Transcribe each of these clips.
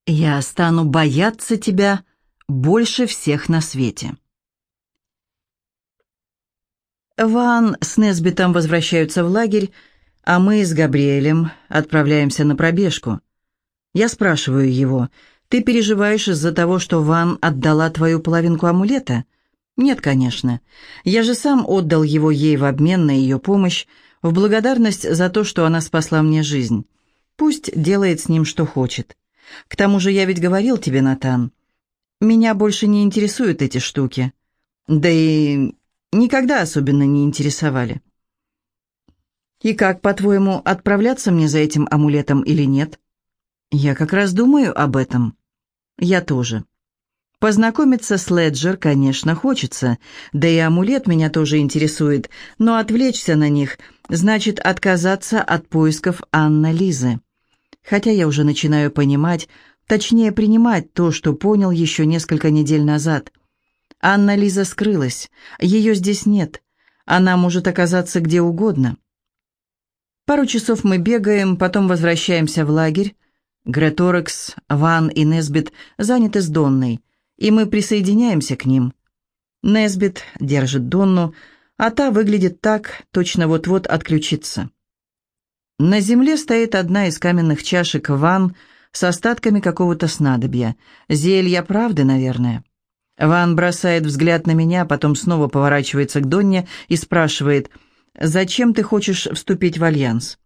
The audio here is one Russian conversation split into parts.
Я стану бояться тебя больше всех на свете. Ван с Несбитом возвращаются в лагерь, а мы с Габриэлем отправляемся на пробежку. Я спрашиваю его: «Ты переживаешь из-за того, что Ван отдала твою половинку амулета?» «Нет, конечно. Я же сам отдал его ей в обмен на ее помощь, в благодарность за то, что она спасла мне жизнь. Пусть делает с ним, что хочет. К тому же я ведь говорил тебе, Натан, меня больше не интересуют эти штуки. Да и никогда особенно не интересовали. И как, по-твоему, отправляться мне за этим амулетом или нет?» «Я как раз думаю об этом». «Я тоже. Познакомиться с Леджер, конечно, хочется, да и амулет меня тоже интересует, но отвлечься на них значит отказаться от поисков Анна-Лизы. Хотя я уже начинаю понимать, точнее принимать то, что понял еще несколько недель назад. Анна-Лиза скрылась, ее здесь нет, она может оказаться где угодно. Пару часов мы бегаем, потом возвращаемся в лагерь. Греторекс, Ван и Несбит заняты с Донной, и мы присоединяемся к ним. Несбит держит Донну, а та выглядит так, точно вот-вот отключится. На земле стоит одна из каменных чашек Ван с остатками какого-то снадобья. Зелья правды, наверное. Ван бросает взгляд на меня, потом снова поворачивается к Донне и спрашивает: «Зачем ты хочешь вступить в альянс?»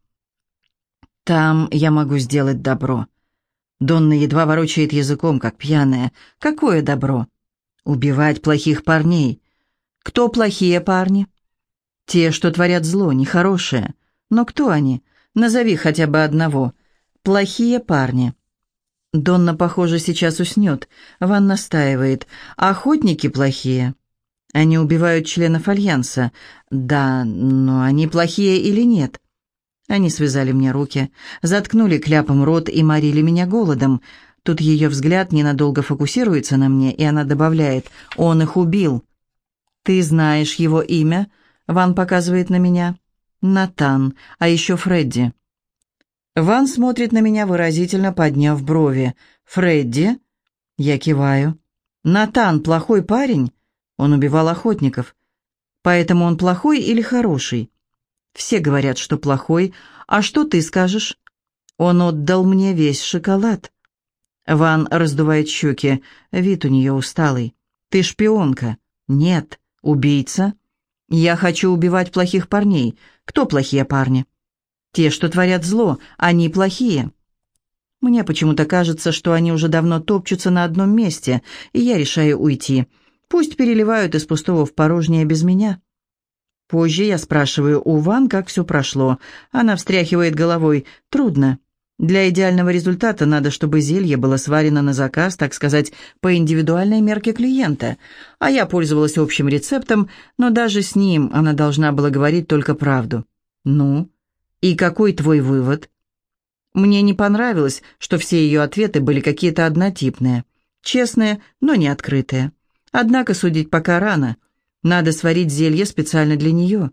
«Там я могу сделать добро». Донна едва ворочает языком, как пьяная. «Какое добро?» «Убивать плохих парней». «Кто плохие парни?» «Те, что творят зло, нехорошие. Но кто они? Назови хотя бы одного. Плохие парни». Донна, похоже, сейчас уснет. Ван настаивает. «Охотники плохие. Они убивают членов Альянса. Да, но они плохие или нет?» Они связали мне руки, заткнули кляпом рот и морили меня голодом. Тут ее взгляд ненадолго фокусируется на мне, и она добавляет: «Он их убил». «Ты знаешь его имя?» Ван показывает на меня. «Натан, а еще Фредди». Ван смотрит на меня, выразительно подняв брови. «Фредди?» Я киваю. «Натан плохой парень?» Он убивал охотников. «Поэтому он плохой или хороший?» «Все говорят, что плохой. А что ты скажешь?» «Он отдал мне весь шоколад». Ван раздувает щеки. Вид у нее усталый. «Ты шпионка?» «Нет». «Убийца?» «Я хочу убивать плохих парней». «Кто плохие парни?» «Те, что творят зло. Они плохие». Мне почему-то кажется, что они уже давно топчутся на одном месте, и я решаю уйти. Пусть переливают из пустого в порожнее без меня. Позже я спрашиваю у Ван, как все прошло. Она встряхивает головой. «Трудно. Для идеального результата надо, чтобы зелье было сварено на заказ, так сказать, по индивидуальной мерке клиента. А я пользовалась общим рецептом, но даже с ним она должна была говорить только правду». «Ну? И какой твой вывод?» Мне не понравилось, что все ее ответы были какие-то однотипные. Честные, но не открытые. Однако судить пока рано. Надо сварить зелье специально для нее.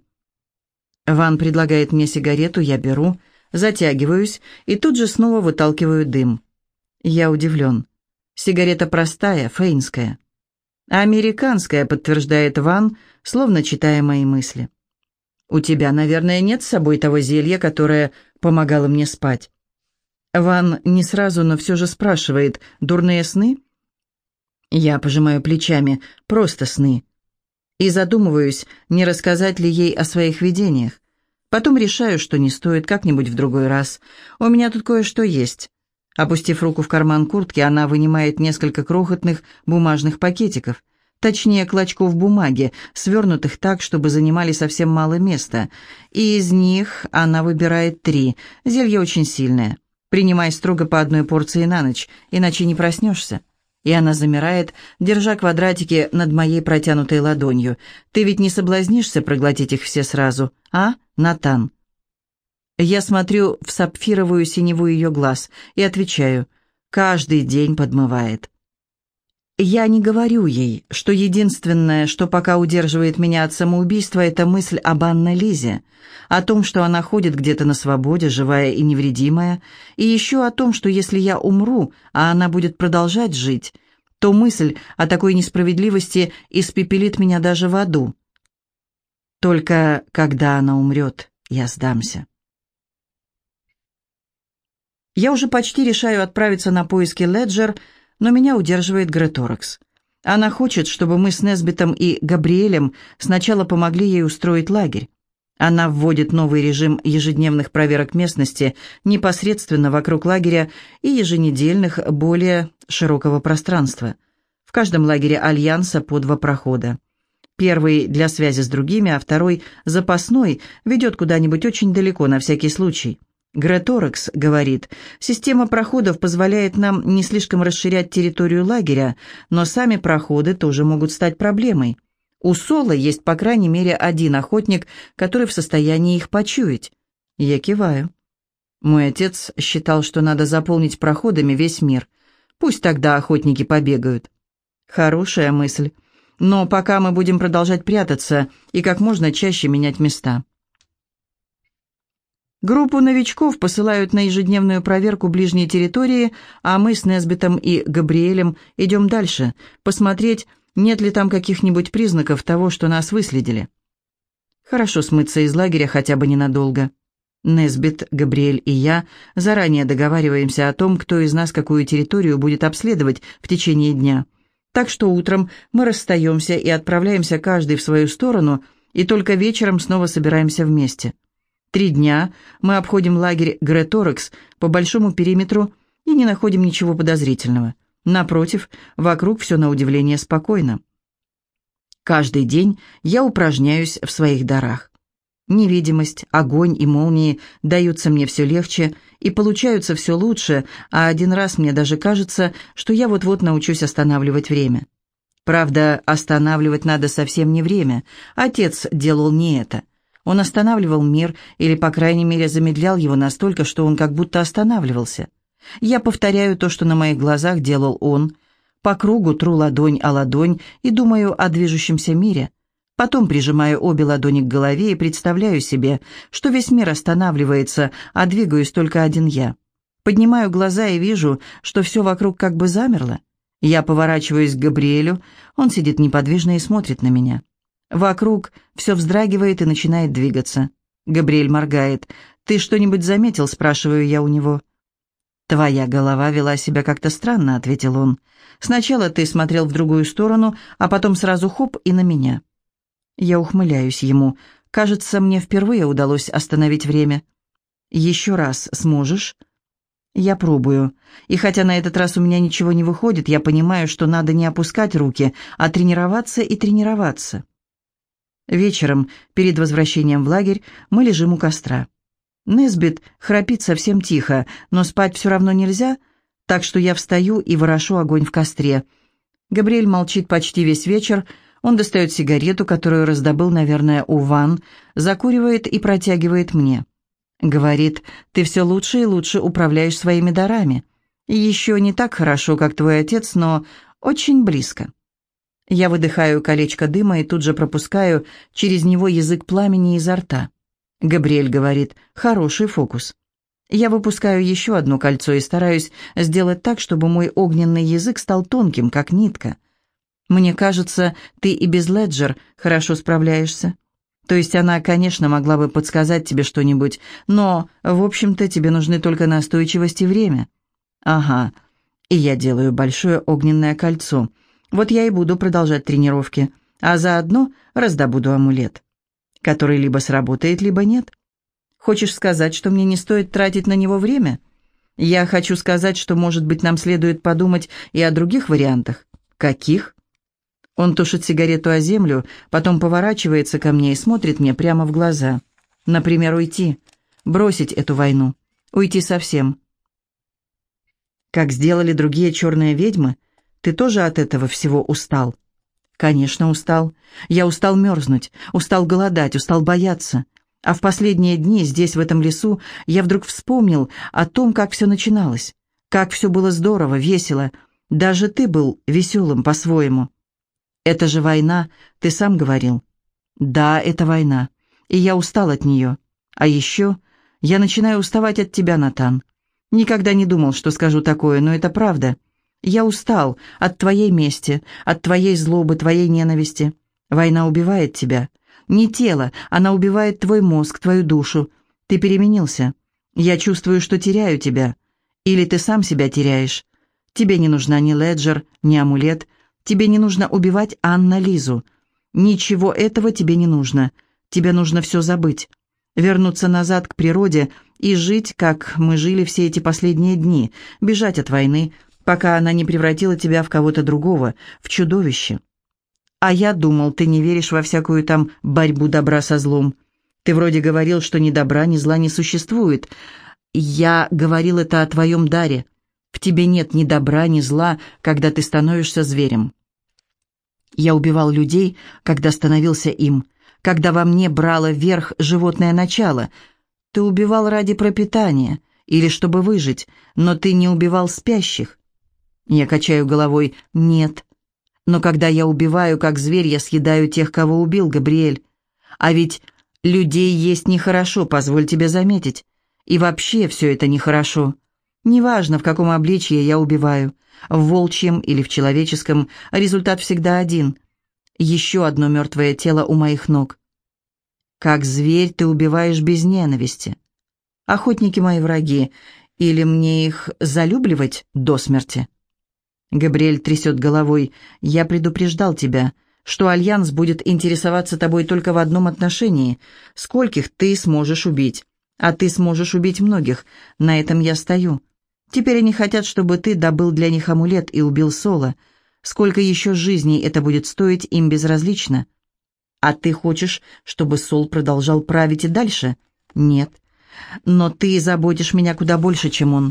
Ван предлагает мне сигарету, я беру, затягиваюсь и тут же снова выталкиваю дым. Я удивлен. Сигарета простая, фейнская. «Американская», подтверждает Ван, словно читая мои мысли. «У тебя, наверное, нет с собой того зелья, которое помогало мне спать?» Ван не сразу, но все же спрашивает: «Дурные сны?» Я пожимаю плечами: «Просто сны». И задумываюсь, не рассказать ли ей о своих видениях. Потом решаю, что не стоит, как-нибудь в другой раз. У меня тут кое-что есть. Опустив руку в карман куртки, она вынимает несколько крохотных бумажных пакетиков, точнее, клочков бумаги, свернутых так, чтобы занимали совсем мало места. И из них она выбирает 3. Зелье очень сильное. Принимай строго по одной порции на ночь, иначе не проснешься. И она замирает, держа квадратики над моей протянутой ладонью. «Ты ведь не соблазнишься проглотить их все сразу, а, Натан?» Я смотрю в сапфировую синеву ее глаз и отвечаю: «Каждый день подмывает». Я не говорю ей, что единственное, что пока удерживает меня от самоубийства, это мысль об Анне-Лизе, о том, что она ходит где-то на свободе, живая и невредимая, и еще о том, что если я умру, а она будет продолжать жить, то мысль о такой несправедливости испепелит меня даже в аду. Только когда она умрет, я сдамся. Я уже почти решаю отправиться на поиски Леджер, но меня удерживает Греторекс. Она хочет, чтобы мы с Несбитом и Габриэлем сначала помогли ей устроить лагерь. Она вводит новый режим ежедневных проверок местности непосредственно вокруг лагеря и еженедельных более широкого пространства. В каждом лагере Альянса по 2 прохода. Первый для связи с другими, а второй, запасной, ведет куда-нибудь очень далеко на всякий случай. Греторекс говорит, система проходов позволяет нам не слишком расширять территорию лагеря, но сами проходы тоже могут стать проблемой. У Соло есть по крайней мере один охотник, который в состоянии их почуять. Я киваю. Мой отец считал, что надо заполнить проходами весь мир. Пусть тогда охотники побегают. Хорошая мысль. Но пока мы будем продолжать прятаться и как можно чаще менять места. Группу новичков посылают на ежедневную проверку ближней территории, а мы с Несбитом и Габриэлем идем дальше, посмотреть, нет ли там каких-нибудь признаков того, что нас выследили. Хорошо смыться из лагеря хотя бы ненадолго. Несбит, Габриэль и я заранее договариваемся о том, кто из нас какую территорию будет обследовать в течение дня. Так что утром мы расстаемся и отправляемся каждый в свою сторону, и только вечером снова собираемся вместе. 3 дня мы обходим лагерь Греторекс по большому периметру и не находим ничего подозрительного. Напротив, вокруг все на удивление спокойно. Каждый день я упражняюсь в своих дарах. Невидимость, огонь и молнии даются мне все легче и получаются все лучше, а один раз мне даже кажется, что я вот-вот научусь останавливать время. Правда, останавливать надо совсем не время. Отец делал не это. Он останавливал мир, или, по крайней мере, замедлял его настолько, что он как будто останавливался. Я повторяю то, что на моих глазах делал он, по кругу тру ладонь о ладонь и думаю о движущемся мире. Потом прижимаю обе ладони к голове и представляю себе, что весь мир останавливается, а двигаюсь только один я. Поднимаю глаза и вижу, что все вокруг как бы замерло. Я поворачиваюсь к Габриэлю, он сидит неподвижно и смотрит на меня. Вокруг все вздрагивает и начинает двигаться. Габриэль моргает. «Ты что-нибудь заметил?» – спрашиваю я у него. «Твоя голова вела себя как-то странно», – ответил он. «Сначала ты смотрел в другую сторону, а потом сразу хоп и на меня». Я ухмыляюсь ему. Кажется, мне впервые удалось остановить время. «Еще раз сможешь?» Я пробую. И хотя на этот раз у меня ничего не выходит, я понимаю, что надо не опускать руки, а тренироваться и тренироваться. Вечером, перед возвращением в лагерь, мы лежим у костра. Несбит храпит совсем тихо, но спать все равно нельзя, так что я встаю и ворошу огонь в костре. Габриэль молчит почти весь вечер, он достает сигарету, которую раздобыл, наверное, у Ван, закуривает и протягивает мне. Говорит, ты все лучше и лучше управляешь своими дарами. И еще не так хорошо, как твой отец, но очень близко. Я выдыхаю колечко дыма и тут же пропускаю через него язык пламени изо рта. Габриэль говорит, хороший фокус. Я выпускаю еще одно кольцо и стараюсь сделать так, чтобы мой огненный язык стал тонким, как нитка. Мне кажется, ты и без Леджер хорошо справляешься. То есть она, конечно, могла бы подсказать тебе что-нибудь, но, в общем-то, тебе нужны только настойчивость и время. Ага, и я делаю большое огненное кольцо. Вот я и буду продолжать тренировки, а заодно раздобуду амулет, который либо сработает, либо нет. Хочешь сказать, что мне не стоит тратить на него время? Я хочу сказать, что, может быть, нам следует подумать и о других вариантах. Каких? Он тушит сигарету о землю, потом поворачивается ко мне и смотрит мне прямо в глаза. Например, уйти, бросить эту войну, уйти совсем. Как сделали другие черные ведьмы, ты тоже от этого всего устал? Конечно, устал. Я устал мерзнуть, устал голодать, устал бояться. А в последние дни здесь, в этом лесу, я вдруг вспомнил о том, как все начиналось. Как все было здорово, весело. Даже ты был веселым по-своему. Это же война, ты сам говорил. Да, это война, и я устал от нее. А еще я начинаю уставать от тебя, Натан. Никогда не думал, что скажу такое, но это правда. Я устал от твоей мести, от твоей злобы, твоей ненависти. Война убивает тебя. Не тело, она убивает твой мозг, твою душу. Ты переменился. Я чувствую, что теряю тебя. Или ты сам себя теряешь. Тебе не нужна ни Леджер, ни амулет. Тебе не нужно убивать Анна-Лизу. Ничего этого тебе не нужно. Тебе нужно все забыть. Вернуться назад к природе и жить, как мы жили все эти последние дни. Бежать от войны, пока она не превратила тебя в кого-то другого, в чудовище. А я думал, ты не веришь во всякую там борьбу добра со злом. Ты вроде говорил, что ни добра, ни зла не существует. Я говорил это о твоем даре. В тебе нет ни добра, ни зла, когда ты становишься зверем. Я убивал людей, когда становился им, когда во мне брало верх животное начало. Ты убивал ради пропитания или чтобы выжить, но ты не убивал спящих. Я качаю головой. Нет. Но когда я убиваю, как зверь, я съедаю тех, кого убил, Габриэль. А ведь людей есть нехорошо, позволь тебе заметить. И вообще все это нехорошо. Неважно, в каком обличье я убиваю, в волчьем или в человеческом, результат всегда один. Еще одно мертвое тело у моих ног. Как зверь ты убиваешь без ненависти. Охотники мои враги, или мне их залюбливать до смерти? Габриэль трясет головой. Я предупреждал тебя, что Альянс будет интересоваться тобой только в одном отношении. Скольких ты сможешь убить? А ты сможешь убить многих. На этом я стою. Теперь они хотят, чтобы ты добыл для них амулет и убил Соло. Сколько еще жизней это будет стоить, им безразлично. А ты хочешь, чтобы Сол продолжал править и дальше? Нет. Но ты заботишь меня куда больше, чем он.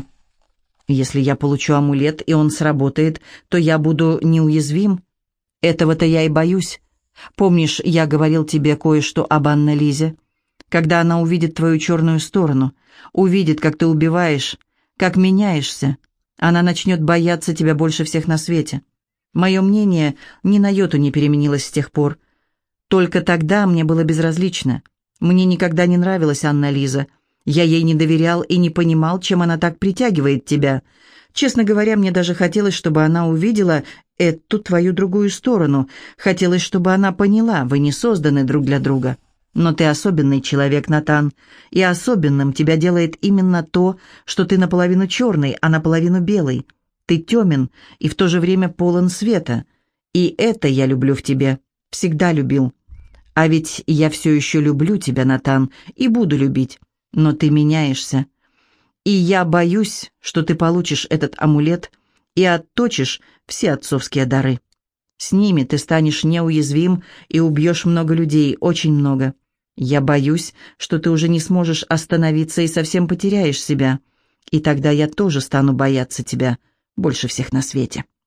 Если я получу амулет, и он сработает, то я буду неуязвим. Этого-то я и боюсь. Помнишь, я говорил тебе кое-что об Анна-Лизе? Когда она увидит твою черную сторону, увидит, как ты убиваешь, как меняешься, она начнет бояться тебя больше всех на свете. Мое мнение ни на йоту не переменилось с тех пор. Только тогда мне было безразлично. Мне никогда не нравилась Анна-Лиза. Я ей не доверял и не понимал, чем она так притягивает тебя. Честно говоря, мне даже хотелось, чтобы она увидела эту твою другую сторону. Хотелось, чтобы она поняла, вы не созданы друг для друга. Но ты особенный человек, Натан, и особенным тебя делает именно то, что ты наполовину черный, а наполовину белый. Ты темен и в то же время полон света. И это я люблю в тебе, всегда любил. А ведь я все еще люблю тебя, Натан, и буду любить. Но ты меняешься. И я боюсь, что ты получишь этот амулет и отточишь все отцовские дары. С ними ты станешь неуязвим и убьешь много людей, очень много. Я боюсь, что ты уже не сможешь остановиться и совсем потеряешь себя. И тогда я тоже стану бояться тебя больше всех на свете.